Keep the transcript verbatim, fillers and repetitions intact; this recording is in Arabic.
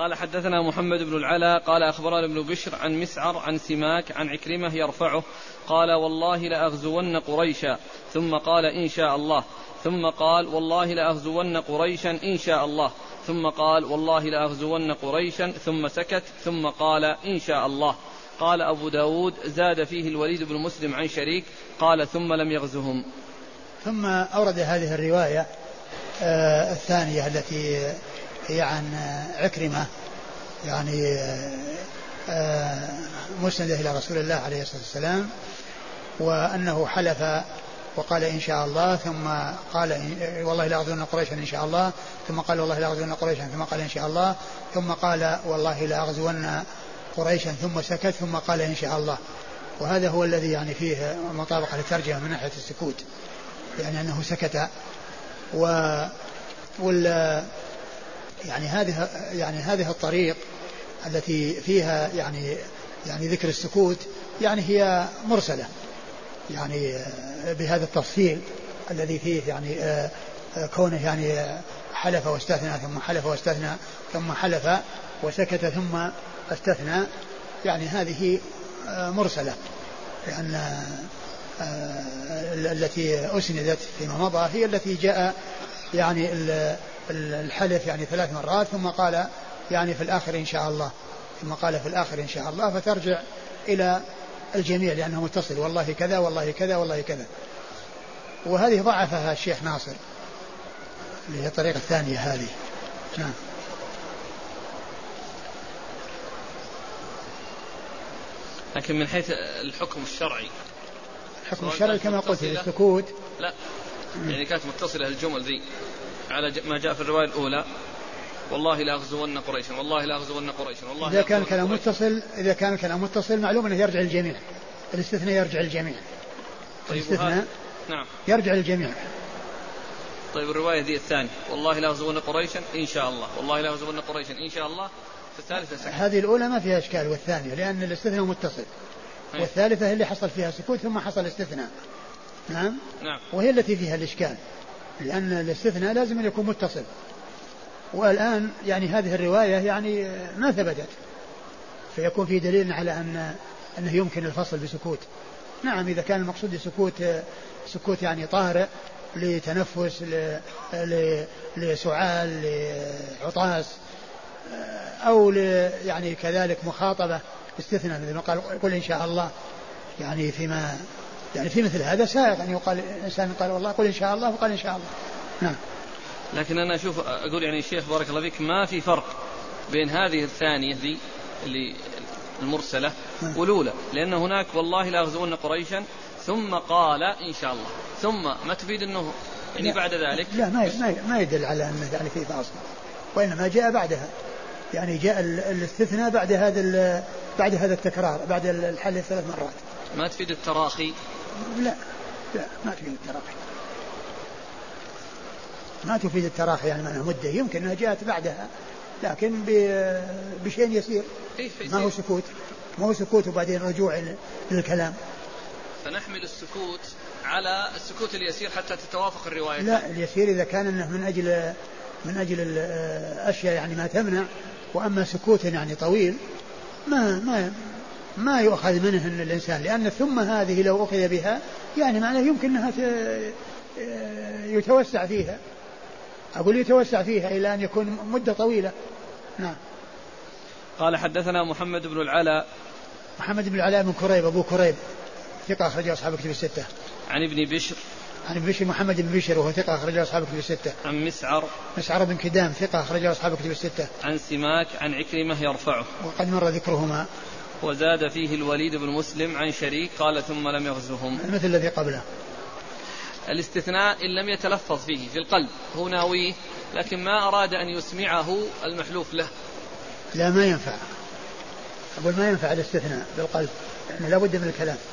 قال حدثنا محمد بن العلاء قال أخبرنا ابن بشر عن مسعر عن سماك عن عكرمة يرفعه قال والله لأغزون قريشا ثم قال إن شاء الله ثم قال والله لأغزون قريشا إن شاء الله ثم قال والله لأغزون قريشا ثم سكت ثم قال إن شاء الله. قال أبو داود زاد فيه الوليد بن مسلم عن شريك قال ثم لم يغزهم. ثم أورد هذه الرواية آه الثانية التي هي عن عكرمة يعني آه مسندة إلى رسول الله عليه الصلاة والسلام وأنه حلف وقال إن شاء الله ثم قال والله لا أغزون قريشا إن شاء الله ثم قال والله لا أغزون قريشا ثم قال إن شاء الله ثم قال والله لا أغزون قريشا ثم سكت ثم قال إن شاء الله. وهذا هو الذي يعني فيه مطابقة للترجمة من ناحية السكوت يعني أنه سكت و وال يعني هذه يعني هذه الطريق التي فيها يعني يعني ذكر السكوت يعني هي مرسلة يعني بهذا التفصيل الذي فيه يعني كونه يعني حلف واستثنى ثم حلف واستثنى ثم حلف وسكت ثم استثنى يعني هذه مرسلة لأن التي أسندت فيما مضى هي التي جاء يعني الحلف يعني ثلاث مرات ثم قال يعني في الآخر إن شاء الله ثم قال في الآخر إن شاء الله فترجع إلى الجميع لأنه متصل والله كذا والله كذا والله كذا. وهذه ضعفها الشيخ ناصر اللي هي الطريقة الثانية هذه. نعم. لكن من حيث الحكم الشرعي الحكم الشرعي كما قلت السكوت لا يعني كانت متصلة الجمل ذي على ما جاء في الرواية الأولى والله لا أغزون قريشا والله لا أغزون قريشا والله إذا كان كلام متصل إذا كان كلام متصل معلوم أنه يرجع للجميع الاستثناء يرجع للجميع طيب الاستثناء نعم يرجع للجميع. طيب الرواية ذي الثانية والله لا أغزون قريشا إن شاء الله والله لا أغزون قريشا إن شاء الله في الثالثة سكت. هذه الأولى ما فيها إشكال والثانية لأن الاستثناء متصل هي. والثالثة اللي حصل فيها سكوت ثم حصل استثناء. نعم. نعم وهي التي فيها الإشكال لأن الاستثناء لازم أن يكون متصل والآن يعني هذه الرواية يعني ما ثبتت فيكون في دليل على أن أنه يمكن الفصل بسكوت. نعم إذا كان المقصود سكوت سكوت يعني طارئ لتنفس لسعال لعطاس أو يعني كذلك مخاطبة استثناء مثل ما قال قل إن شاء الله يعني فيما يعني في مثل هذا سائق أن يقال الإنسان قال والله قل إن شاء الله وقال إن شاء الله. نعم. لكن أنا أشوف أقول يعني الشيخ بارك الله فيك ما في فرق بين هذه الثانية ذي اللي المرسلة والأولى لأن هناك والله لا أغزون قريشا ثم قال إن شاء الله ثم ما تفيد أنه يعني لا بعد ذلك لا ما ما يدل على أنه يعني في فاصل وإنما جاء بعدها يعني جاء الاستثناء بعد هذا بعد هذا التكرار بعد الحل ثلاث مرات. ما تفيد التراخي. لا لا ما تفيد التراخي ما تفيد التراخي يعني معناها مدة يمكن أنها جاءت بعدها لكن بشيء يسير ما هو سكوت ما هو سكوت وبعدين رجوع للكلام. فنحمل السكوت على السكوت اليسير حتى تتوافق الرواية. لا اليسير إذا كان أنه من أجل من أجل الأشياء يعني ما تمنع وأما سكوت يعني طويل ما ما ما يؤخذ منه إن الإنسان لأن ثم هذه لو أخذ بها يعني معناه يمكن أنها يتوسع فيها أقول يتوسع فيها إلى أن يكون مدة طويلة. نعم. قال حدثنا محمد بن العلاء محمد بن العلاء بن كريب أبو كريب ثقة أخرجه أصحاب كتب الستة. عن ابن بشر عن ابن بشر محمد بن بشر وهو ثقة أخرجه أصحاب كتب الستة. عن مسعر مسعر بن كدام ثقة أخرجه أصحاب كتب الستة. عن سماك عن عكرمة يرفعه وقد مر ذكرهما. وزاد فيه الوليد بن مسلم عن شريك قال ثم لم يغزهم مثل الذي قبله. الاستثناء إن لم يتلفظ فيه في القلب هو ناويه لكن ما أراد أن يسمعه المحلوف له. لا ما ينفع أقول ما ينفع الاستثناء بالقلب يعني لا بد من الكلام.